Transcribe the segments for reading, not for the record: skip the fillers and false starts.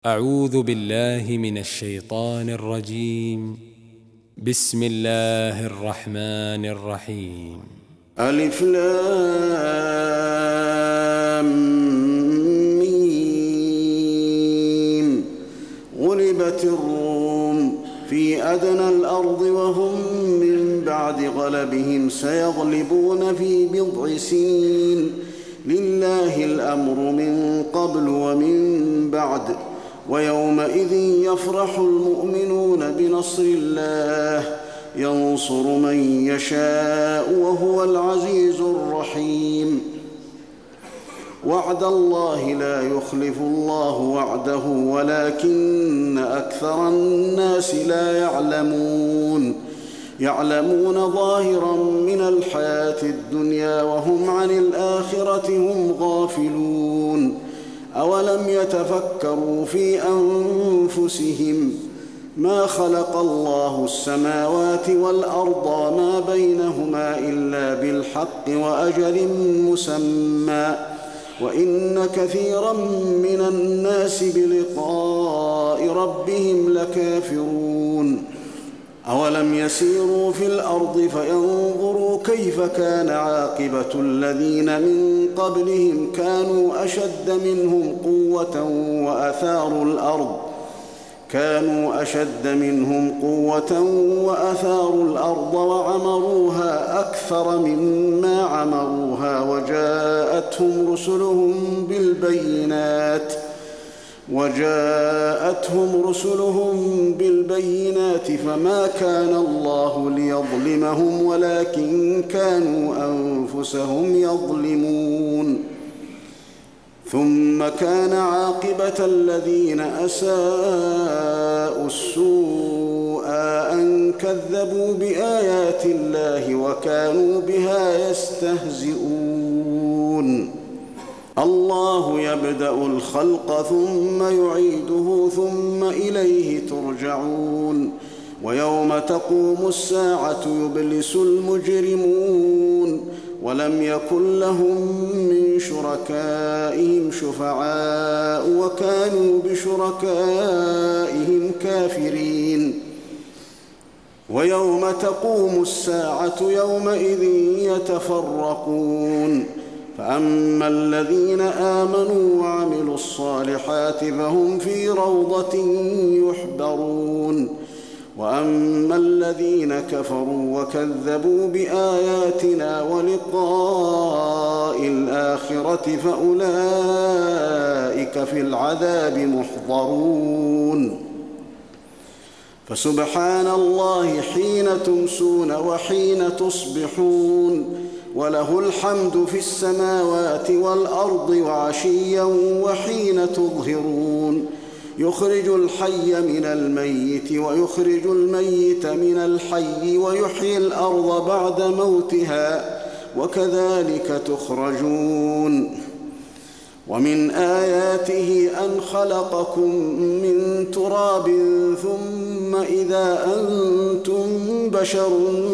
أعوذ بالله من الشيطان الرجيم. بسم الله الرحمن الرحيم. ألف لام ميم. غلبت الروم في أدنى الأرض وهم من بعد غلبهم سيغلبون في بضع سنين. لله الأمر من قبل ومن بعد، ويومئذ يفرح المؤمنون بنصر الله ينصر من يشاء وهو العزيز الرحيم. وعد الله لا يخلف الله وعده ولكن أكثر الناس لا يعلمون ظاهرا من الحياة الدنيا وهم عن الآخرة هم غافلون. أولم يتفكروا في أنفسهم ما خلق الله السماوات والأرض وما بينهما إلا بالحق وأجل مسمى، وإن كثيرا من الناس بلقاء ربهم لكافرون. أولم يسيروا في الأرض فينظروا كيف كان عاقبة الذين من قبلهم كانوا أشد منهم قوة وأثاروا الأرض وعمروها أكثر مما عمروها وجاءتهم رسلهم بالبينات فما كان الله ليظلمهم ولكن كانوا أنفسهم يظلمون. ثم كان عاقبة الذين أساءوا السوء أن كذبوا بآيات الله وكانوا بها يستهزئون. الله يبدأ الخلق ثم يعيده ثم إليه ترجعون. ويوم تقوم الساعة يبلس المجرمون ولم يكن لهم من شركائهم شفعاء وكانوا بشركائهم كافرين. ويوم تقوم الساعة يومئذ يتفرقون، فأما الذين آمنوا وعملوا الصالحات فهم في روضة يحبرون، وأما الذين كفروا وكذبوا بآياتنا ولقاء الآخرة فأولئك في العذاب محضرون. فسبحان الله حين تمسون وحين تصبحون، وله الحمد في السماوات والأرض وعشيا وحين تظهرون. يخرج الحي من الميت ويخرج الميت من الحي ويحيي الأرض بعد موتها وكذلك تخرجون. ومن آياته أن خلقكم من تراب ثم إذا أنتم بشر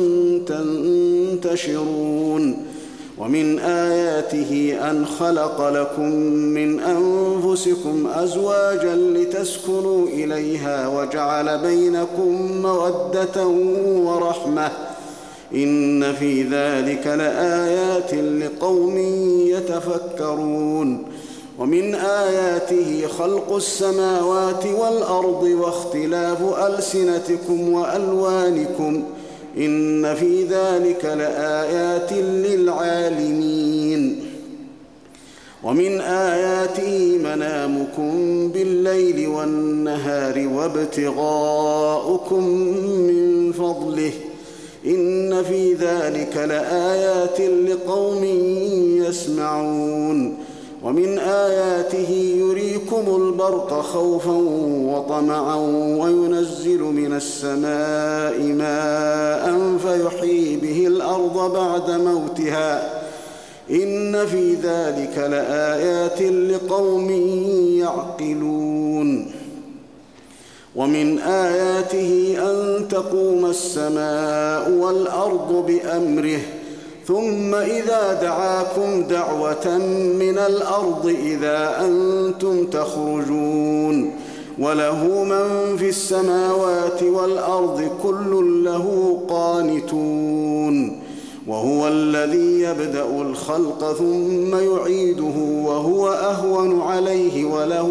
تنتشرون. ومن آياته أن خلق لكم من أنفسكم أزواجا لتسكنوا إليها وجعل بينكم مودة ورحمة، إن في ذلك لآيات لقوم يتفكرون. ومن آياته خلق السماوات والأرض واختلاف ألسنتكم وألوانكم، إن في ذلك لآيات للعالمين. ومن آياته منامكم بالليل والنهار وابتغاؤكم من فضله، إن في ذلك لآيات لقوم يسمعون. ومن آياته يريكم البرق خوفا وطمعا وينزل من السماء ماء فيحيي به الأرض بعد موتها، إن في ذلك لآيات لقوم يعقلون. ومن آياته أن تقوم السماء والأرض بأمره ثم إذا دعاكم دعوة من الأرض إذا أنتم تخرجون وله من في السماوات والأرض كل له قانتون وهو الذي يبدأ الخلق ثم يعيده وهو أهون عليه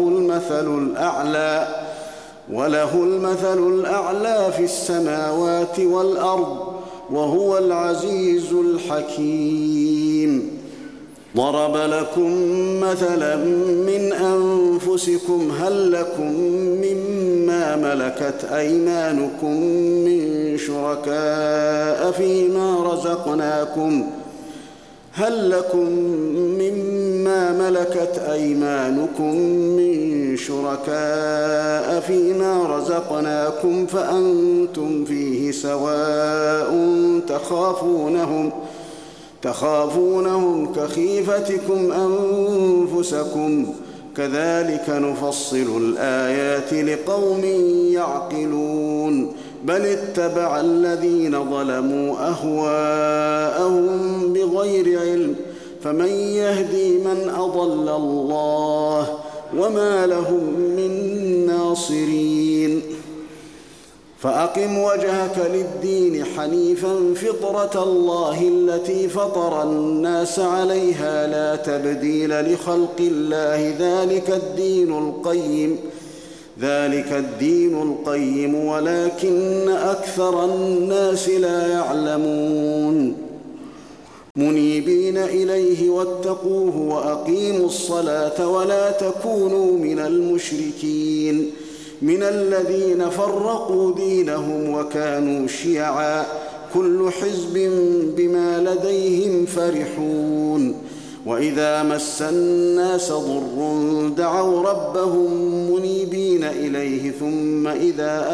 وله المثل الأعلى في السماوات والأرض وهو العزيز الحكيم. ضرب لكم مثلا من أنفسكم هل لكم مما ملكت أيمانكم من شركاء فيما رزقناكم فأنتم فيه سواء تخافونهم كخيفتكم أنفسكم كذلك نفصل الآيات لقوم يعقلون. بل اتبع الذين ظلموا أهواءهم بغير علم فمن يهدي من أضل الله وما لهم من ناصرين. فأقم وجهك للدين حنيفا فطرة الله التي فطر الناس عليها لا تبديل لخلق الله ذلك الدين القيم ولكن أكثر الناس لا يعلمون. منيبين إليه واتقوه وأقيموا الصلاة ولا تكونوا من المشركين من الذين فرقوا دينهم وكانوا شيعا كل حزب بما لديهم فرحون. وإذا مس الناس ضر دعوا ربهم منيبين إليه ثم إذا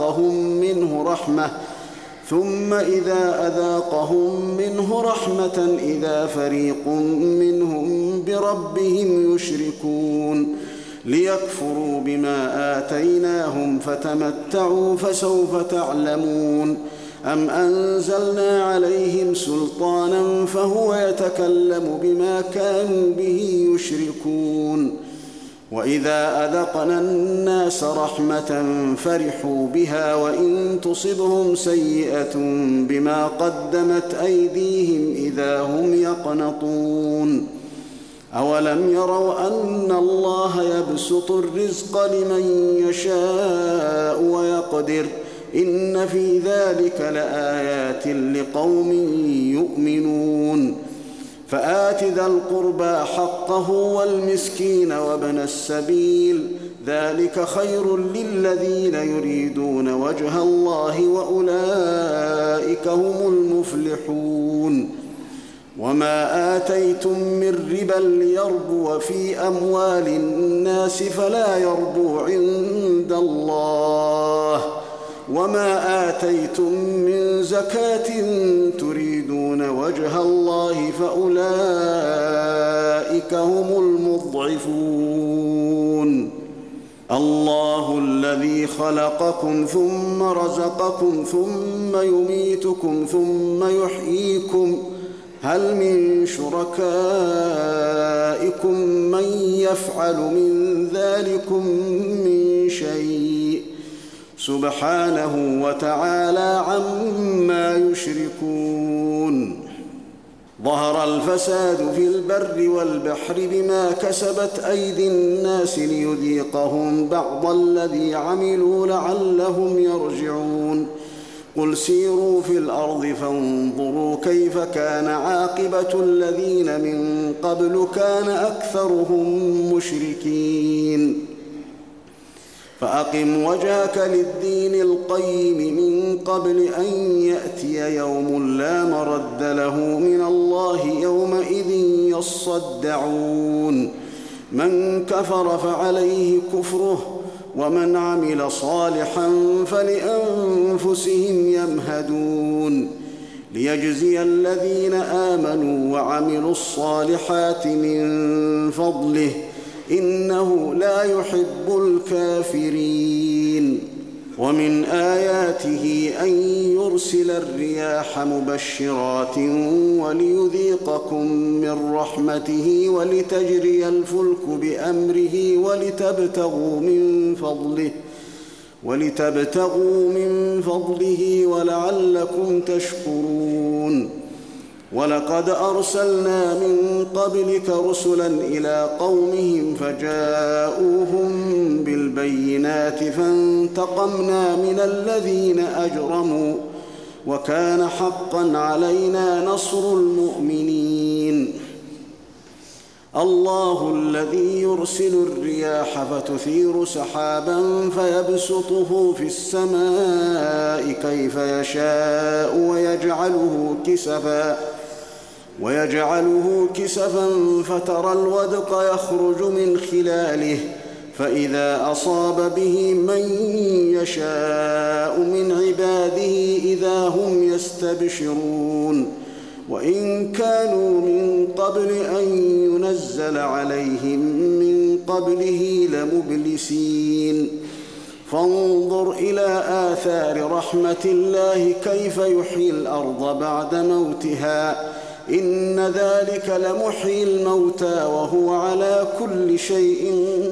أذاقهم منه رحمة إذا فريق منهم بربهم يشركون. ليكفروا بما آتيناهم فتمتعوا فسوف تعلمون. أم أنزلنا عليهم سلطانا فهو يتكلم بما كانوا به يشركون. وإذا أذقنا الناس رحمة فرحوا بها وإن تصبهم سيئة بما قدمت أيديهم إذا هم يقنطون. أولم يروا أن الله يبسط الرزق لمن يشاء ويقدر إن في ذلك لآيات لقوم يؤمنون. فآت ذا القربى حقه والمسكين وابن السبيل ذلك خير للذين يريدون وجه الله وأولئك هم المفلحون. وما آتيتم من ربا ليربو في أموال الناس فلا يربو عند الله وما آتيتم من زكاة تريدون وجه الله فأولئك هم المضعفون. الله الذي خلقكم ثم رزقكم ثم يميتكم ثم يحييكم هل من شركائكم من يفعل من ذلكم من شيء سبحانه وتعالى عما يشركون. ظهر الفساد في البر والبحر بما كسبت أيدي الناس ليذيقهم بعض الذي عملوا لعلهم يرجعون. قل سيروا في الأرض فانظروا كيف كان عاقبة الذين من قبل كان أكثرهم مشركين. فأقم وجهك للدين القيم من قبل أن يأتي يوم لا مرد له من الله يومئذ يصدعون. من كفر فعليه كفره ومن عمل صالحا فلأنفسهم يمهدون. ليجزي الذين آمنوا وعملوا الصالحات من فضله إنه لا يحب الكافرين. ومن آياته أن ليرسل الرياح مبشرات وليذيقكم من رحمته ولتجري الفلك بأمره ولتبتغوا من فضله ولعلكم تشكرون. ولقد أرسلنا من قبلك رسلا إلى قومهم فجاءوهم بالبينات فانتقمنا من الذين أجرموا وكان حقا علينا نصر المؤمنين. الله الذي يرسل الرياح فتثير سحابا فيبسطه في السماء كيف يشاء ويجعله كسفا فترى الودق يخرج من خلاله فإذا أصاب به من يشاء من عباده إذا هم يستبشرون. وإن كانوا من قبل أن ينزل عليهم من قبله لمبلسين. فانظر إلى آثار رحمة الله كيف يحيي الأرض بعد موتها إن ذلك لمحيي الموتى وهو على كل شيء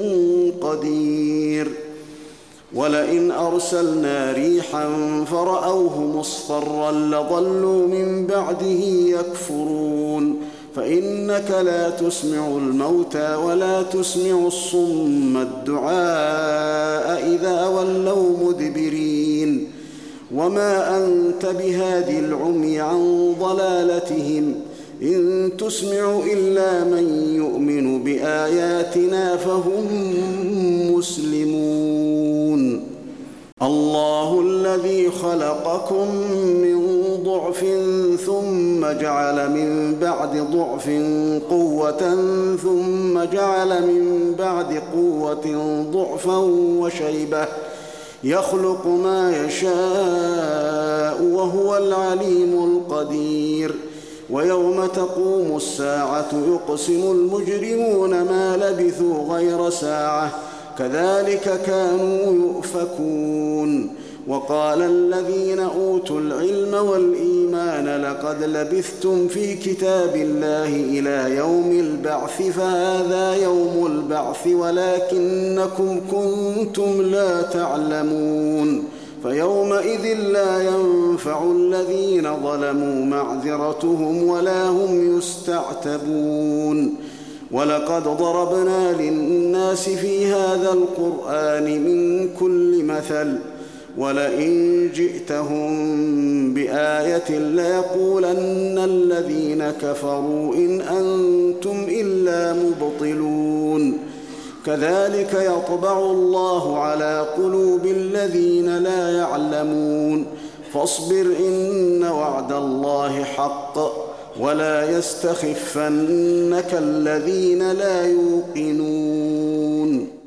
قدير. ولئن أرسلنا ريحا فرأوه مصفرا لظلوا من بعده يكفرون. فإنك لا تسمع الموتى ولا تسمع الصم الدعاء إذا ولوا مدبرين. وما أنت بهادي العمي عن ضلالتهم إن تسمع إلا من يؤمن بآياتنا فهم مسلمون. الله الذي خلقكم من ضعف ثم جعل من بعد ضعف قوة ثم جعل من بعد قوة ضعفا وشيبة يخلق ما يشاء وهو العليم القدير. ويوم تقوم الساعة يقسم المجرمون ما لبثوا غير ساعة كذلك كانوا يؤفكون. وقال الذين أوتوا العلم والإيمان لقد لبثتم في كتاب الله إلى يوم البعث فهذا يوم البعث ولكنكم كنتم لا تعلمون. فيومئذ لا ينفع الذين ظلموا معذرتهم ولا هم يستعتبون. ولقد ضربنا للناس في هذا القرآن من كل مثل ولئن جئتهم بآية ليقولن الذين كفروا إن أنتم إلا مبطلون. كذلك يطبع الله على قلوب الذين لا يعلمون. فاصبر إن وعد الله حق ولا يستخفنك الذين لا يوقنون.